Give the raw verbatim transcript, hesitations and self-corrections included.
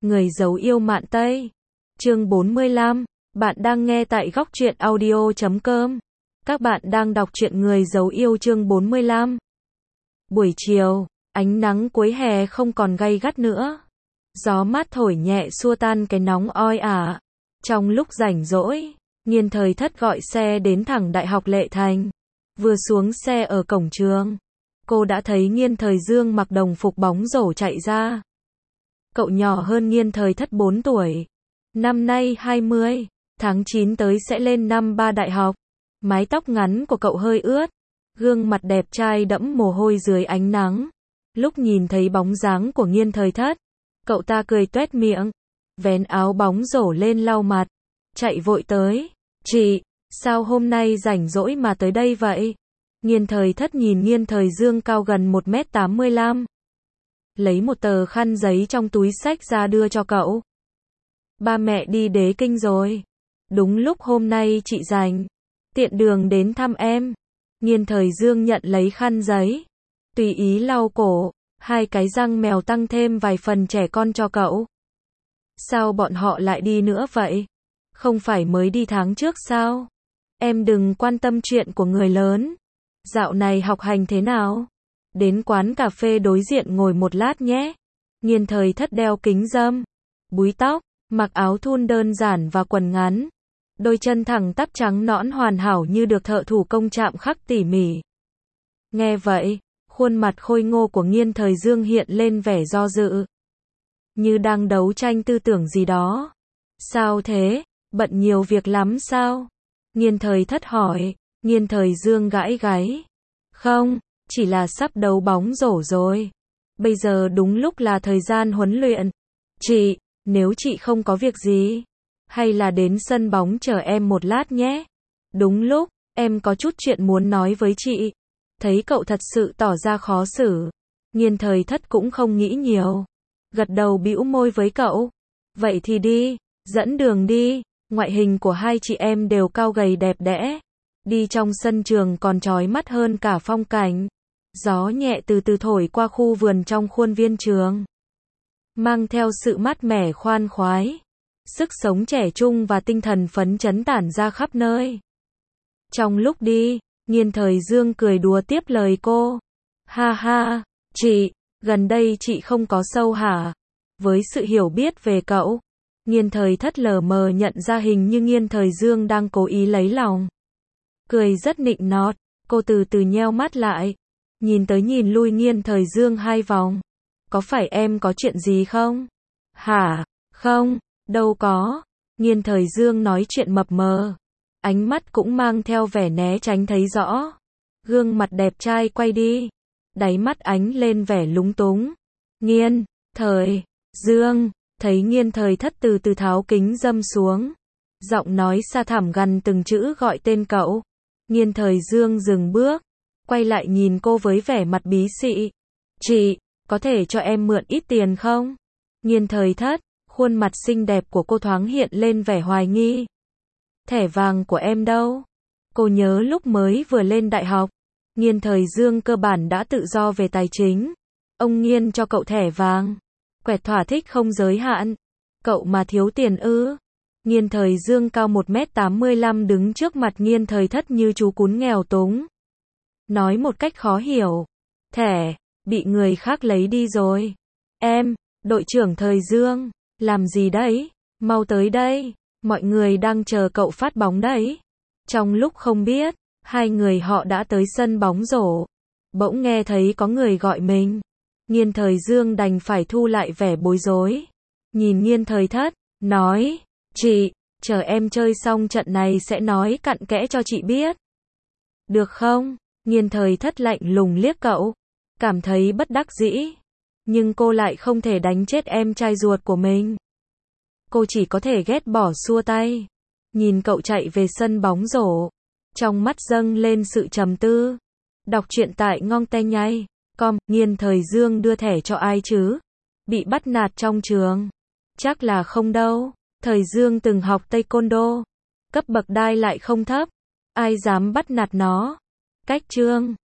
Người giấu yêu mạn Tây. Chương bốn mươi lăm. Bạn đang nghe tại góc truyện audio chấm com. Các bạn đang đọc truyện Người giấu yêu chương bốn mươi lăm. Buổi chiều, ánh nắng cuối hè không còn gay gắt nữa. Gió mát thổi nhẹ xua tan cái nóng oi ả. Trong lúc rảnh rỗi, Nghiên Thời Thất gọi xe đến thẳng Đại học Lệ Thành. Vừa xuống xe ở cổng trường, cô đã thấy Nghiên Thời Dương mặc đồng phục bóng rổ chạy ra. Cậu nhỏ hơn Nghiên Thời Thất bốn tuổi. Năm nay hai mươi, tháng chín tới sẽ lên năm ba đại học. Mái tóc ngắn của cậu hơi ướt, gương mặt đẹp trai đẫm mồ hôi dưới ánh nắng. Lúc nhìn thấy bóng dáng của Nghiên Thời Thất, cậu ta cười toét miệng, vén áo bóng rổ lên lau mặt, chạy vội tới. Chị, sao hôm nay rảnh rỗi mà tới đây vậy? Nghiên Thời Thất nhìn Nghiên Thời Dương cao gần một mét tám mươi lăm. Lấy một tờ khăn giấy trong túi xách ra đưa cho cậu. Ba mẹ đi Đế Kinh rồi. Đúng lúc hôm nay chị rảnh, tiện đường đến thăm em. Nghiên Thời Dương nhận lấy khăn giấy, tùy ý lau cổ, hai cái răng mèo tăng thêm vài phần trẻ con cho cậu. Sao bọn họ lại đi nữa vậy? Không phải mới đi tháng trước sao? Em đừng quan tâm chuyện của người lớn. Dạo này học hành thế nào? Đến quán cà phê đối diện ngồi một lát nhé. Nghiên Thời Thất đeo kính râm, búi tóc, mặc áo thun đơn giản và quần ngắn. Đôi chân thẳng tắp trắng nõn hoàn hảo như được thợ thủ công chạm khắc tỉ mỉ. Nghe vậy, khuôn mặt khôi ngô của Nghiên Thời Dương hiện lên vẻ do dự. Như đang đấu tranh tư tưởng gì đó. Sao thế? Bận nhiều việc lắm sao? Nghiên Thời Thất hỏi. Nghiên Thời Dương gãi gáy. Không, chỉ là sắp đấu bóng rổ rồi. Bây giờ đúng lúc là thời gian huấn luyện. Chị, nếu chị không có việc gì, hay là đến sân bóng chờ em một lát nhé. Đúng lúc, em có chút chuyện muốn nói với chị. Thấy cậu thật sự tỏ ra khó xử, Nghiên Thời Thất cũng không nghĩ nhiều, gật đầu bĩu môi với cậu. Vậy thì đi, dẫn đường đi. Ngoại hình của hai chị em đều cao gầy đẹp đẽ. Đi trong sân trường còn chói mắt hơn cả phong cảnh. Gió nhẹ từ từ thổi qua khu vườn trong khuôn viên trường, mang theo sự mát mẻ khoan khoái. Sức sống trẻ trung và tinh thần phấn chấn tản ra khắp nơi. Trong lúc đi, Nghiên Thời Dương cười đùa tiếp lời cô. Ha ha, chị, gần đây chị không có sâu hả? Với sự hiểu biết về cậu, Nghiên Thời Thất lờ mờ nhận ra hình như Nghiên Thời Dương đang cố ý lấy lòng. Cười rất nịnh nọt, cô từ từ nheo mắt lại, nhìn tới nhìn lui Nghiên Thời Dương hai vòng. Có phải em có chuyện gì không? Hả? Không, đâu có. Nghiên Thời Dương nói chuyện mập mờ, ánh mắt cũng mang theo vẻ né tránh thấy rõ. Gương mặt đẹp trai quay đi, đáy mắt ánh lên vẻ lúng túng. Nghiên Thời Dương, thấy Nghiên Thời Thất từ từ tháo kính râm xuống, giọng nói xa thẳm gần từng chữ gọi tên cậu. Nghiên Thời Dương dừng bước, quay lại nhìn cô với vẻ mặt bí xị. Chị, có thể cho em mượn ít tiền không? Nghiên Thời Thất, khuôn mặt xinh đẹp của cô thoáng hiện lên vẻ hoài nghi. Thẻ vàng của em đâu? Cô nhớ lúc mới vừa lên đại học, Nghiên Thời Dương cơ bản đã tự do về tài chính. Ông Nghiên cho cậu thẻ vàng, quẹt thỏa thích không giới hạn. Cậu mà thiếu tiền ư? Nghiên Thời Dương cao một mét tám mươi lăm đứng trước mặt Nghiên Thời Thất như chú cún nghèo túng. Nói một cách khó hiểu. Thẻ, bị người khác lấy đi rồi. Em, đội trưởng Thời Dương, làm gì đấy? Mau tới đây, mọi người đang chờ cậu phát bóng đấy. Trong lúc không biết, hai người họ đã tới sân bóng rổ. Bỗng nghe thấy có người gọi mình. Nghiên Thời Dương đành phải thu lại vẻ bối rối. Nhìn Nghiên Thời Thất, nói, chị, chờ em chơi xong trận này sẽ nói cặn kẽ cho chị biết. Được không? Nghiên Thời Thất lạnh lùng liếc cậu, cảm thấy bất đắc dĩ. Nhưng cô lại không thể đánh chết em trai ruột của mình. Cô chỉ có thể ghét bỏ xua tay. Nhìn cậu chạy về sân bóng rổ, trong mắt dâng lên sự trầm tư. Đọc truyện tại ngongtehnyai chấm com. Nghiên Thời Dương đưa thẻ cho ai chứ? Bị bắt nạt trong trường? Chắc là không đâu. Thời Dương từng học taekwondo, cấp bậc đai lại không thấp. Ai dám bắt nạt nó? Cách chương